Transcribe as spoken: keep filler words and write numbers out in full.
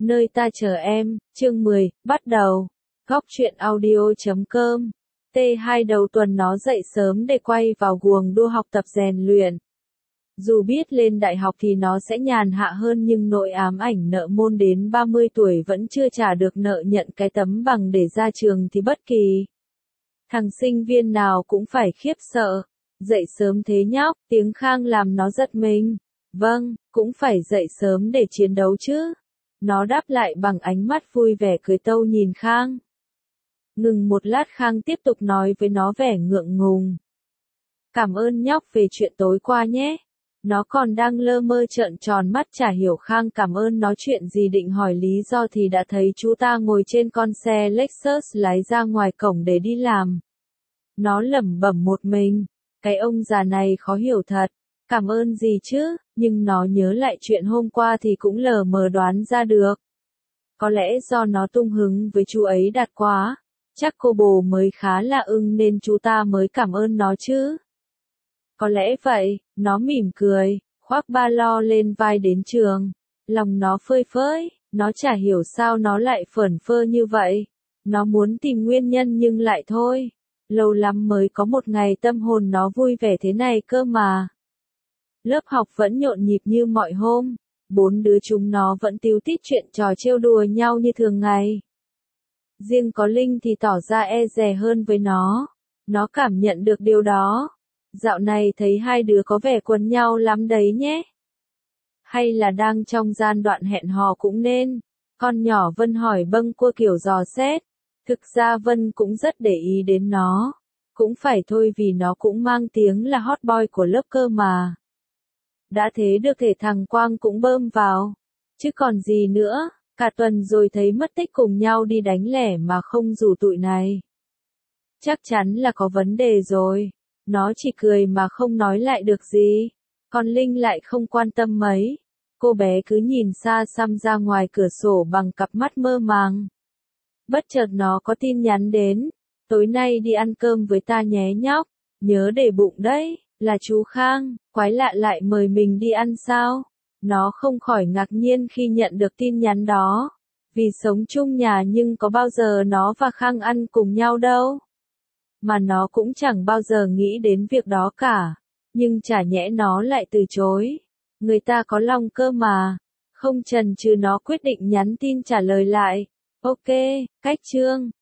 Nơi ta chờ em, chương mười, bắt đầu. Góc truyện audio chấm com. T hai đầu tuần nó dậy sớm để quay vào guồng đua học tập rèn luyện. Dù biết lên đại học thì nó sẽ nhàn hạ hơn nhưng nỗi ám ảnh nợ môn đến ba mươi tuổi vẫn chưa trả được nợ nhận cái tấm bằng để ra trường thì bất kỳ thằng sinh viên nào cũng phải khiếp sợ. Dậy sớm thế nhóc, tiếng Khang làm nó giật mình. Vâng, cũng phải dậy sớm để chiến đấu chứ. Nó đáp lại bằng ánh mắt vui vẻ cười tâu nhìn Khang. Ngừng một lát Khang tiếp tục nói với nó vẻ ngượng ngùng. Cảm ơn nhóc về chuyện tối qua nhé. Nó còn đang lơ mơ trợn tròn mắt chả hiểu Khang cảm ơn nó chuyện gì, định hỏi lý do thì đã thấy chú ta ngồi trên con xe Lexus lái ra ngoài cổng để đi làm. Nó lẩm bẩm một mình, cái ông già này khó hiểu thật. Cảm ơn gì chứ, nhưng nó nhớ lại chuyện hôm qua thì cũng lờ mờ đoán ra được. Có lẽ do nó tung hứng với chú ấy đạt quá, chắc cô bồ mới khá là ưng nên chú ta mới cảm ơn nó chứ. Có lẽ vậy, nó mỉm cười, khoác ba lo lên vai đến trường. Lòng nó phơi phới, nó chả hiểu sao nó lại phởn phơ như vậy. Nó muốn tìm nguyên nhân nhưng lại thôi. Lâu lắm mới có một ngày tâm hồn nó vui vẻ thế này cơ mà. Lớp học vẫn nhộn nhịp như mọi hôm, bốn đứa chúng nó vẫn tíu tít chuyện trò trêu đùa nhau như thường ngày. Riêng có Linh thì tỏ ra e dè hơn với nó, nó cảm nhận được điều đó. Dạo này thấy hai đứa có vẻ quấn nhau lắm đấy nhé. Hay là đang trong giai đoạn hẹn hò cũng nên. Con nhỏ Vân hỏi bâng quơ kiểu dò xét. Thực ra Vân cũng rất để ý đến nó. Cũng phải thôi vì nó cũng mang tiếng là hot boy của lớp cơ mà. Đã thế được thể thằng Quang cũng bơm vào. Chứ còn gì nữa, cả tuần rồi thấy mất tích cùng nhau đi đánh lẻ mà không rủ tụi này. Chắc chắn là có vấn đề rồi. Nó chỉ cười mà không nói lại được gì. Còn Linh lại không quan tâm mấy. Cô bé cứ nhìn xa xăm ra ngoài cửa sổ bằng cặp mắt mơ màng. Bất chợt nó có tin nhắn đến. Tối nay đi ăn cơm với ta nhé nhóc. Nhớ để bụng đấy. Là chú Khang, quái lạ lại mời mình đi ăn sao? Nó không khỏi ngạc nhiên khi nhận được tin nhắn đó. Vì sống chung nhà nhưng có bao giờ nó và Khang ăn cùng nhau đâu. Mà nó cũng chẳng bao giờ nghĩ đến việc đó cả. Nhưng chả nhẽ nó lại từ chối. Người ta có lòng cơ mà. Không chần chừ nó quyết định nhắn tin trả lời lại. Ok, cách chương.